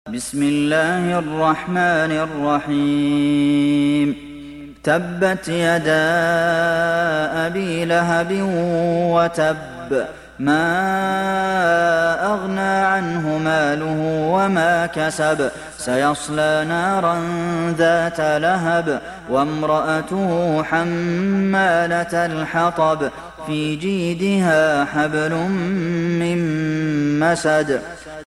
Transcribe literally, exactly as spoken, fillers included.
بسم الله الرحمن الرحيم تبت يدا أبي لهب وتب ما أغنى عنه ماله وما كسب سيصلى نارا ذات لهب وامرأته حمالة الحطب في جيدها حبل من مسد